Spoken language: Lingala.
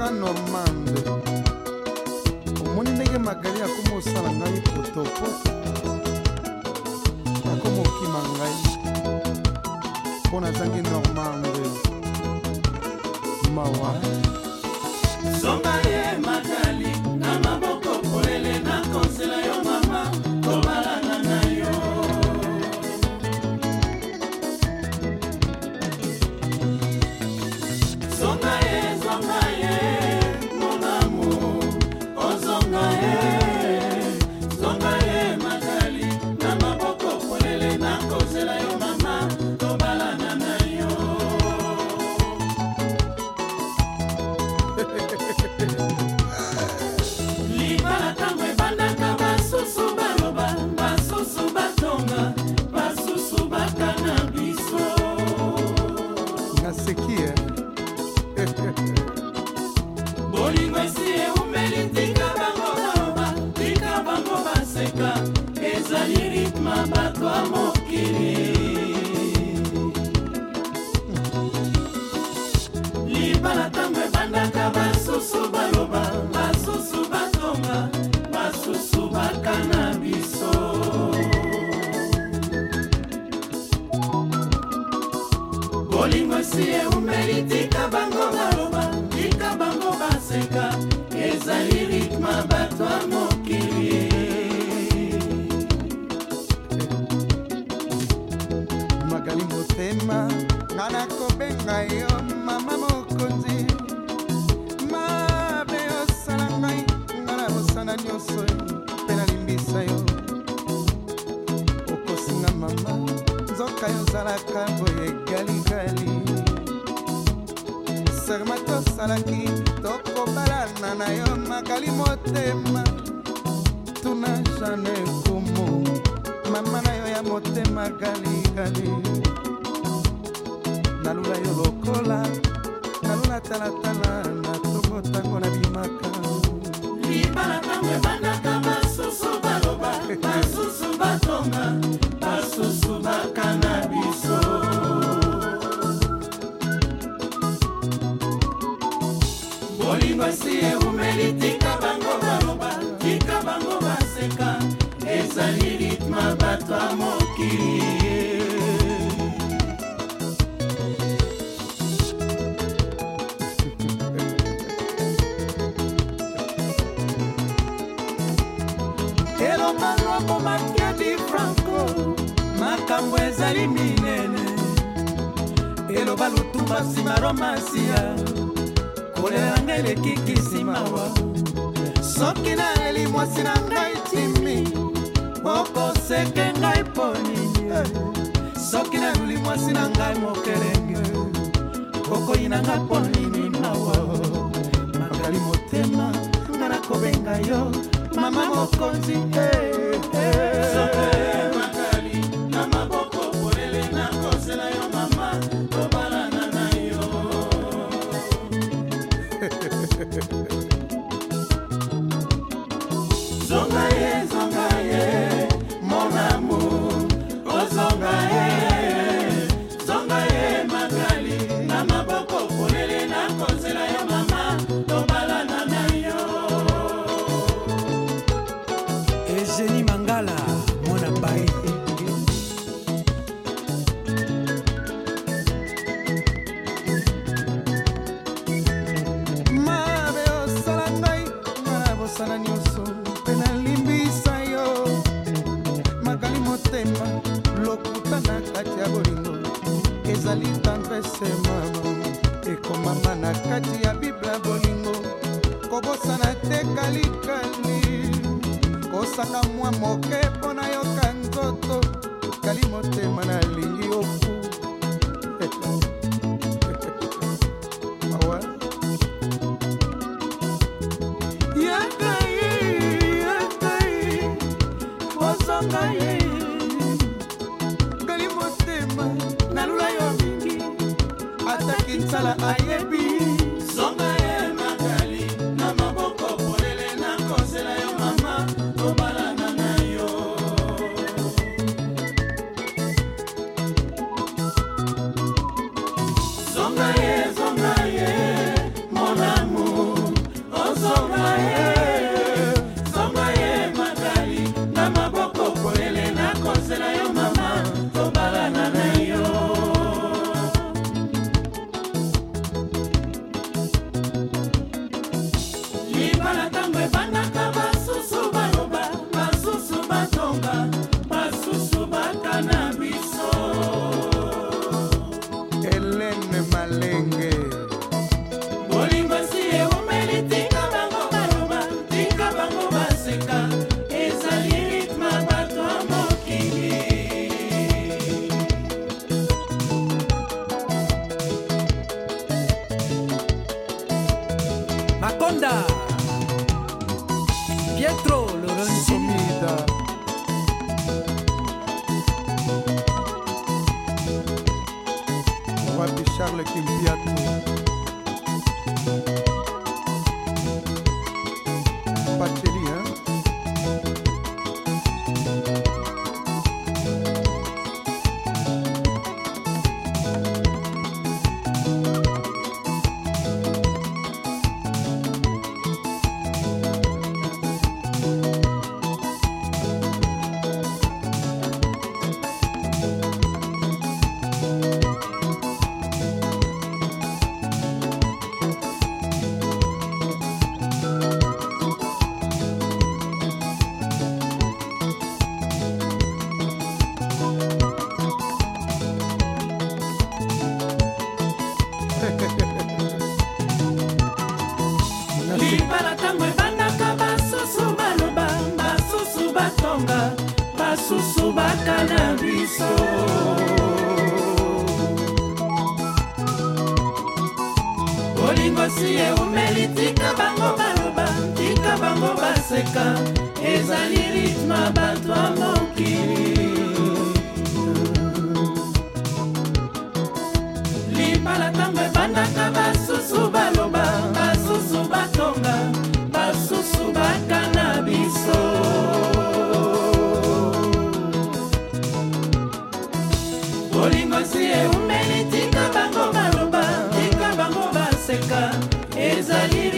mama Normande omoni ndenge Magali akomosala ngai potopoto akomokima ngai mpo nazangi Normande mawa Zonga ye Magali na maboko polele na konsela yo mama kobalana na yo Zonga ye mon amour oh zonga ye Magali na maboko polele na konsela yo mama kobalana na yo Libala tango ebandaka basusu baloba basusu batonga basusu bakana biso naseki bolingo esi eumeli tika bango baloba tika bango baseka ezali ritma bato ya mokili libala tango ebandaka basusu baloba basusu batonga basusu bakana biso bolingo esi eumeli tika bango baloba tika bango baseka ezali ritma bato ya mokili Magali motema nga nakobenga yo mama mokonzi mabe osala ngai nga na bosana nyonso mpe nalimbisa yo okosinga mama nzoka yo ozalaka boye galigali serma tosalaki tokobalana na yo Magali motema tuna jane komo mama na yo ya motema galigali nalula yo lokola nalula talatala na tokotango na bimaka libala tango ebandaka basusu baloba basusu batonga basusu bakana biso bolingo esi eumeli tika bango baloba tika bango baseka ezali ritma bato ya mokili elombalwako makiadi franco makambo ezali minene eloba lutumba nsima romansia kolela ngai elekiki mawa soki naleli mwasi na ngai timi okoseke ngai mpo nini soki naluli mwasi na ngai mokelenge okoyina ngai mpo nini mawa Magali motema nga nakobenga yo mama mokonzi Magali na maboko polele na konsela yo mama kobalana na yo zonga ye mon amour oh zonga ye Magali na maboko polele na konsela yo mama kobalana na yo Eugénie Mangala mwana bai mabe osala ngai nga na bosana nyonso mpe nalimbisa yo Magali motema lokuta na kati ya bolingo ezali tendresse mama ekomama na kati ya bibla bolingo kobosana te kalikali kosaka mwa moke mpo na yoka nzoto Magali motema nalingi ofu awa yakai ozonga ye Magali motema nalula yo mingi ataki nsala ayebi zonga ye Magali na maboko polele na konsela yo mama kobalana na yo zonga ye mon amour Linda Pietro Lorenzi Somida wapi Charles Kimpiato Pacheli libala ntango ebandaka basusu baloba basusu batonga basusu bakana biso bolingo si eumeli tika bango baloba tika bango baseka ezali ritme bato ya mokili libala ntango ebandaka basusu baloba basusu batonga basusu bakana biso bolingo si eumeli tika bango baloba tika bango baseka ezali